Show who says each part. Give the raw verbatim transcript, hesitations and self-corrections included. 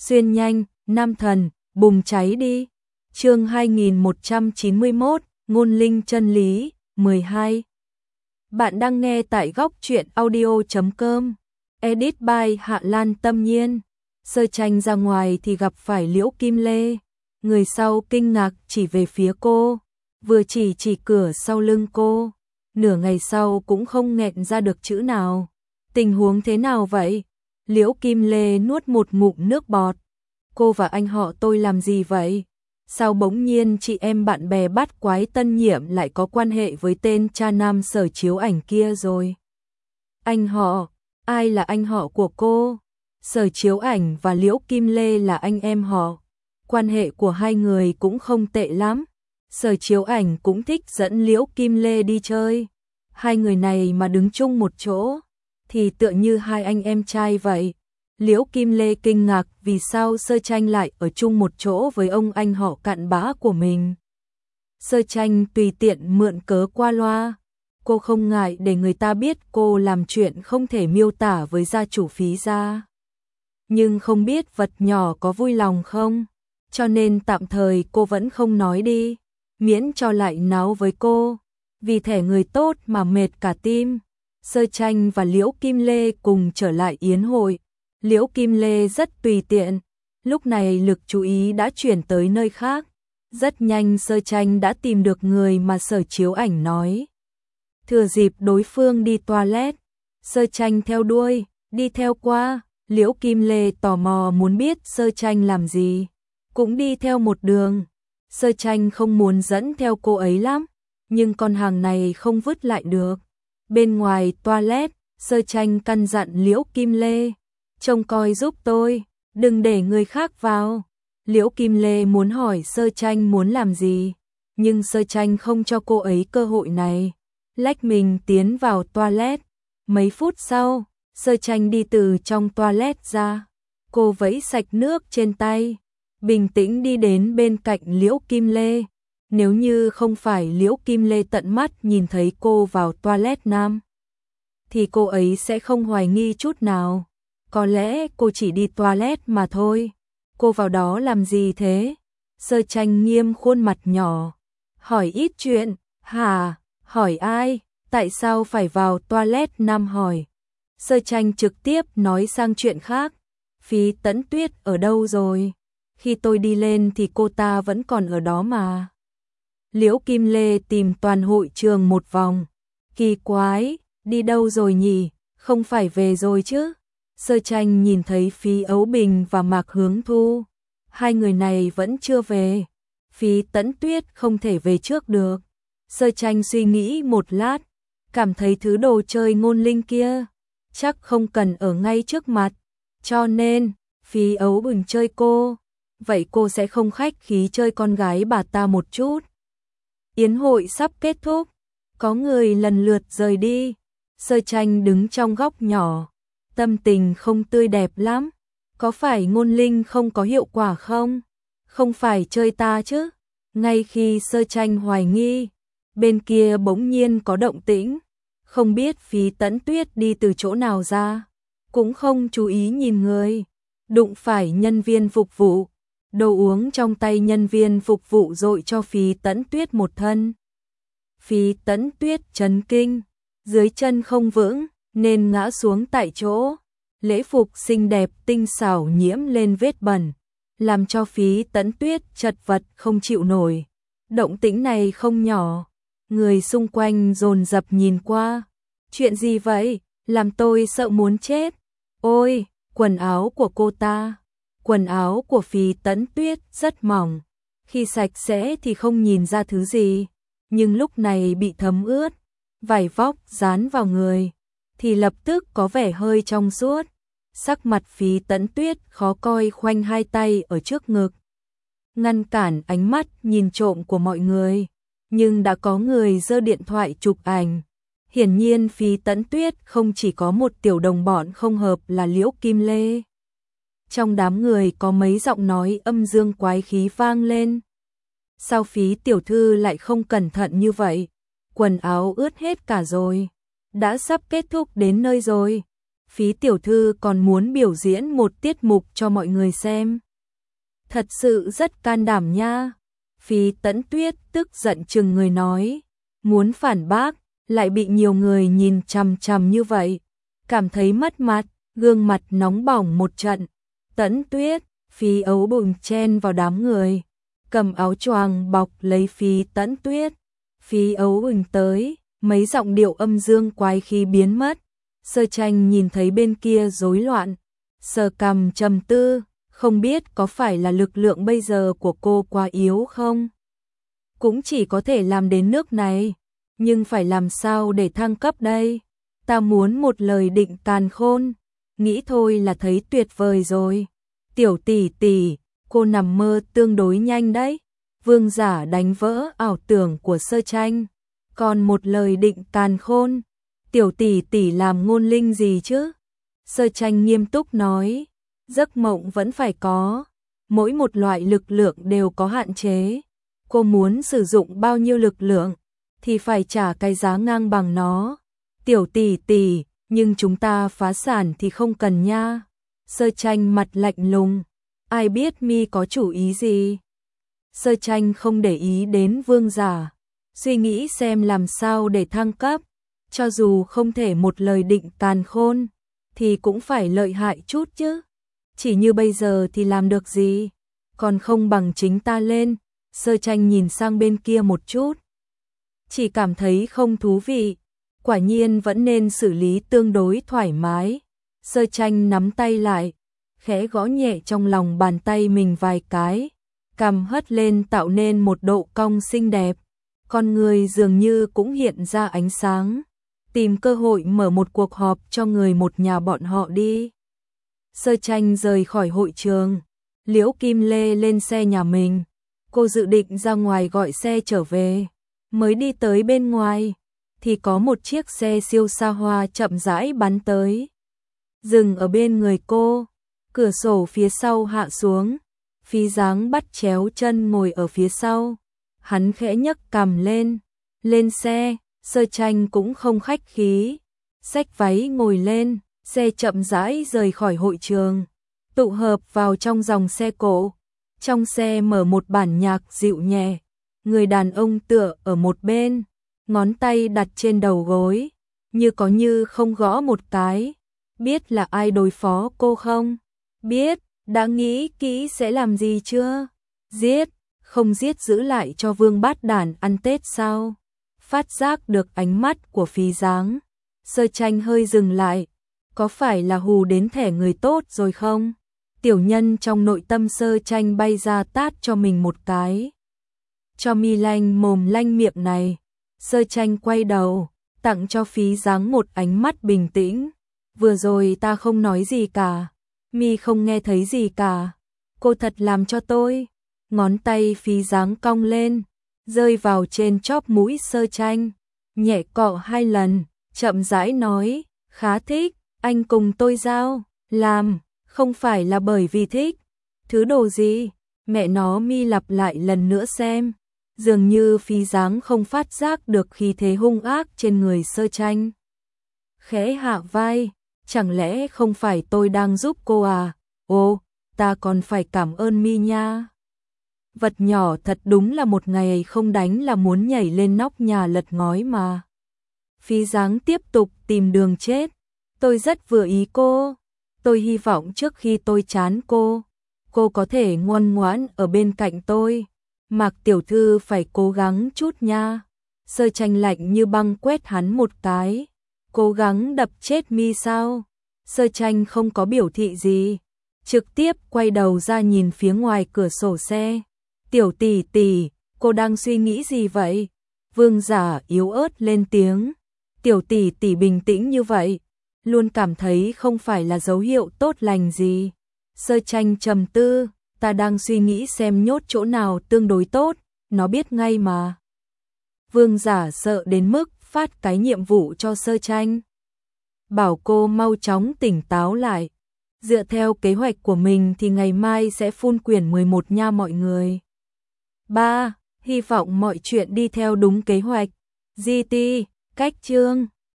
Speaker 1: Xuyên nhanh, nam thần, bùng cháy đi. Chương hai nghìn một trăm chín mươi mốt, ngôn linh chân lý, mười hai. Bạn đang nghe tại góc truyện audio chấm com. Edit by Hạ Lan Tâm Nhiên. Sơ tranh ra ngoài thì gặp phải Liễu Kim Lê. Người sau kinh ngạc chỉ về phía cô, vừa chỉ chỉ cửa sau lưng cô. Nửa ngày sau cũng không nghẹn ra được chữ nào. Tình huống thế nào vậy? Liễu Kim Lê nuốt một ngụm nước bọt. Cô và anh họ tôi làm gì vậy? Sao bỗng nhiên chị em bạn bè bắt quái Tân Nhiệm lại có quan hệ với tên cha nam Sở Chiếu Ảnh kia rồi? Anh họ? Ai là anh họ của cô? Sở Chiếu Ảnh và Liễu Kim Lê là anh em họ. Quan hệ của hai người cũng không tệ lắm. Sở Chiếu Ảnh cũng thích dẫn Liễu Kim Lê đi chơi. Hai người này mà đứng chung một chỗ thì tựa như hai anh em trai vậy. Liễu Kim Lê kinh ngạc vì sao Sơ Tranh lại ở chung một chỗ với ông anh họ cặn bã của mình. Sơ Tranh tùy tiện mượn cớ qua loa. Cô không ngại để người ta biết cô làm chuyện không thể miêu tả với gia chủ Phí gia. Nhưng không biết vật nhỏ có vui lòng không, cho nên tạm thời cô vẫn không nói đi, miễn cho lại náo với cô. Vì thẻ người tốt mà mệt cả tim. Sơ Tranh và Liễu Kim Lê cùng trở lại yến hội. Liễu Kim Lê rất tùy tiện, lúc này lực chú ý đã chuyển tới nơi khác. Rất nhanh Sơ Tranh đã tìm được người mà Sở Chiếu Ảnh nói. Thừa dịp đối phương đi toilet, Sơ Tranh theo đuôi, đi theo qua. Liễu Kim Lê tò mò muốn biết Sơ Tranh làm gì, cũng đi theo một đường. Sơ Tranh không muốn dẫn theo cô ấy lắm, nhưng con hàng này không vứt lại được. Bên ngoài toilet, Sơ Tranh căn dặn Liễu Kim Lê, trông coi giúp tôi, đừng để người khác vào. Liễu Kim Lê muốn hỏi Sơ Tranh muốn làm gì, nhưng Sơ Tranh không cho cô ấy cơ hội này, lách mình tiến vào toilet. Mấy phút sau, Sơ Tranh đi từ trong toilet ra, cô vẫy sạch nước trên tay, bình tĩnh đi đến bên cạnh Liễu Kim Lê. Nếu như không phải Liễu Kim Lê tận mắt nhìn thấy cô vào toilet nam, thì cô ấy sẽ không hoài nghi chút nào. Có lẽ cô chỉ đi toilet mà thôi. Cô vào đó làm gì thế? Sơ Tranh nghiêm khuôn mặt nhỏ, hỏi ít chuyện. Hả? Hỏi ai? Tại sao phải vào toilet nam hỏi? Sơ Tranh trực tiếp nói sang chuyện khác. Phí Tẫn Tuyết ở đâu rồi? Khi tôi đi lên thì cô ta vẫn còn ở đó mà. Liễu Kim Lê tìm toàn hội trường một vòng. Kỳ quái, đi đâu rồi nhỉ? Không phải về rồi chứ? Sơ Tranh nhìn thấy Phí Ấu Bình và Mạc Hướng Thu. Hai người này vẫn chưa về. Phí Tẫn Tuyết không thể về trước được. Sơ Tranh suy nghĩ một lát, cảm thấy thứ đồ chơi ngôn linh kia chắc không cần ở ngay trước mặt. Cho nên, Phí Ấu Bình chơi cô, vậy cô sẽ không khách khí chơi con gái bà ta một chút. Yến hội sắp kết thúc, có người lần lượt rời đi. Sơ Tranh đứng trong góc nhỏ, tâm tình không tươi đẹp lắm. Có phải ngôn linh không có hiệu quả không? Không phải chơi ta chứ? Ngay khi Sơ Tranh hoài nghi, bên kia bỗng nhiên có động tĩnh. Không biết Phí Tẫn Tuyết đi từ chỗ nào ra, cũng không chú ý nhìn người, đụng phải nhân viên phục vụ. Đồ uống trong tay nhân viên phục vụ dội cho Phí Tẫn Tuyết một thân. Phí Tẫn Tuyết chấn kinh, dưới chân không vững nên ngã xuống tại chỗ. Lễ phục xinh đẹp tinh xảo nhiễm lên vết bẩn, làm cho Phí Tẫn Tuyết chật vật không chịu nổi. Động tĩnh này không nhỏ, người xung quanh dồn dập nhìn qua. Chuyện gì vậy? Làm tôi sợ muốn chết. Ôi, quần áo của cô ta. Quần áo của Phí Tẫn Tuyết rất mỏng, khi sạch sẽ thì không nhìn ra thứ gì, nhưng lúc này bị thấm ướt, vải vóc dán vào người thì lập tức có vẻ hơi trong suốt. Sắc mặt Phí Tẫn Tuyết khó coi, khoanh hai tay ở trước ngực, ngăn cản ánh mắt nhìn trộm của mọi người, nhưng đã có người giơ điện thoại chụp ảnh. Hiển nhiên Phí Tẫn Tuyết không chỉ có một tiểu đồng bọn không hợp là Liễu Kim Lê. Trong đám người có mấy giọng nói âm dương quái khí vang lên. Sao Phí tiểu thư lại không cẩn thận như vậy? Quần áo ướt hết cả rồi. Đã sắp kết thúc đến nơi rồi. Phí tiểu thư còn muốn biểu diễn một tiết mục cho mọi người xem. Thật sự rất can đảm nha. Phí Tẫn Tuyết tức giận chừng người nói, muốn phản bác, lại bị nhiều người nhìn chằm chằm như vậy, cảm thấy mất mặt, gương mặt nóng bỏng một trận. Tẫn Tuyết, Phí Ấu Bùng chen vào đám người, cầm áo choàng bọc lấy Phí Tẫn Tuyết. Phí Ấu Bùng tới, mấy giọng điệu âm dương quái khí biến mất. Sơ Tranh nhìn thấy bên kia rối loạn, sờ cằm trầm tư, không biết có phải là lực lượng bây giờ của cô quá yếu không? Cũng chỉ có thể làm đến nước này, nhưng phải làm sao để thăng cấp đây? Ta muốn một lời định càn khôn, nghĩ thôi là thấy tuyệt vời rồi. Tiểu tỷ tỷ, cô nằm mơ tương đối nhanh đấy. Vương Giả đánh vỡ ảo tưởng của Sơ Tranh. Còn một lời định càn khôn, tiểu tỷ tỷ làm ngôn linh gì chứ? Sơ Tranh nghiêm túc nói, giấc mộng vẫn phải có, mỗi một loại lực lượng đều có hạn chế. Cô muốn sử dụng bao nhiêu lực lượng thì phải trả cái giá ngang bằng nó. Tiểu tỷ tỷ, nhưng chúng ta phá sản thì không cần nha. Sơ Tranh mặt lạnh lùng, ai biết mi có chủ ý gì? Sơ Tranh không để ý đến Vương Giả, suy nghĩ xem làm sao để thăng cấp, cho dù không thể một lời định càn khôn thì cũng phải lợi hại chút chứ. Chỉ như bây giờ thì làm được gì, còn không bằng chính ta lên. Sơ Tranh nhìn sang bên kia một chút, chỉ cảm thấy không thú vị, quả nhiên vẫn nên xử lý tương đối thoải mái. Sơ Tranh nắm tay lại, khẽ gõ nhẹ trong lòng bàn tay mình vài cái, cằm hất lên tạo nên một độ cong xinh đẹp, con người dường như cũng hiện ra ánh sáng, tìm cơ hội mở một cuộc họp cho người một nhà bọn họ đi. Sơ Tranh rời khỏi hội trường, Liễu Kim Lê lên xe nhà mình, cô dự định ra ngoài gọi xe trở về, mới đi tới bên ngoài thì có một chiếc xe siêu xa hoa chậm rãi bắn tới, dừng ở bên người cô. Cửa sổ phía sau hạ xuống, Phí Dáng bắt chéo chân ngồi ở phía sau, hắn khẽ nhấc cằm lên, lên xe. Sơ Tranh cũng không khách khí, xách váy ngồi lên, xe chậm rãi rời khỏi hội trường, tụ hợp vào trong dòng xe cộ. Trong xe mở một bản nhạc dịu nhẹ, người đàn ông tựa ở một bên, ngón tay đặt trên đầu gối, như có như không gõ một cái. Biết là ai đối phó cô không? Biết, đã nghĩ kỹ sẽ làm gì chưa? Giết, không giết giữ lại cho Vương Bát Đản ăn Tết sao? Phát giác được ánh mắt của Phí Dáng, Sơ Tranh hơi dừng lại, có phải là hù đến thẻ người tốt rồi không? Tiểu nhân trong nội tâm Sơ Tranh bay ra tát cho mình một cái. Cho mi lanh mồm lanh miệng này. Sơ Tranh quay đầu, tặng cho Phí Dáng một ánh mắt bình tĩnh. Vừa rồi ta không nói gì cả, mi không nghe thấy gì cả. Cô thật làm cho tôi. Ngón tay Phí Dáng cong lên, rơi vào trên chóp mũi Sơ Tranh, nhẹ cọ hai lần, chậm rãi nói, khá thích, anh cùng tôi giao, làm, không phải là bởi vì thích. Thứ đồ gì? Mẹ nó, mi lặp lại lần nữa xem. Dường như Phí Dáng không phát giác được khí thế hung ác trên người Sơ Tranh. Khẽ hạ vai, chẳng lẽ không phải tôi đang giúp cô à? Ồ, ta còn phải cảm ơn mi nha. Vật nhỏ thật đúng là một ngày không đánh là muốn nhảy lên nóc nhà lật ngói mà. Phí Dáng tiếp tục tìm đường chết. Tôi rất vừa ý cô. Tôi hy vọng trước khi tôi chán cô, cô có thể ngoan ngoãn ở bên cạnh tôi. Mạc tiểu thư phải cố gắng chút nha. Sơ Tranh lạnh như băng quét hắn một cái. Cố gắng đập chết mi sao? Sơ Tranh không có biểu thị gì, trực tiếp quay đầu ra nhìn phía ngoài cửa sổ xe. Tiểu tỷ tỷ, cô đang suy nghĩ gì vậy? Vương Giả yếu ớt lên tiếng. Tiểu tỷ tỷ bình tĩnh như vậy, luôn cảm thấy không phải là dấu hiệu tốt lành gì. Sơ Tranh trầm tư, ta đang suy nghĩ xem nhốt chỗ nào tương đối tốt, nó biết ngay mà. Vương Giả sợ đến mức phát cái nhiệm vụ cho Sơ Tranh, bảo cô mau chóng tỉnh táo lại. Dựa theo kế hoạch của mình thì ngày mai sẽ phun quyển mười một nha mọi người. ba. Hy vọng mọi chuyện đi theo đúng kế hoạch. giê tê, cách chương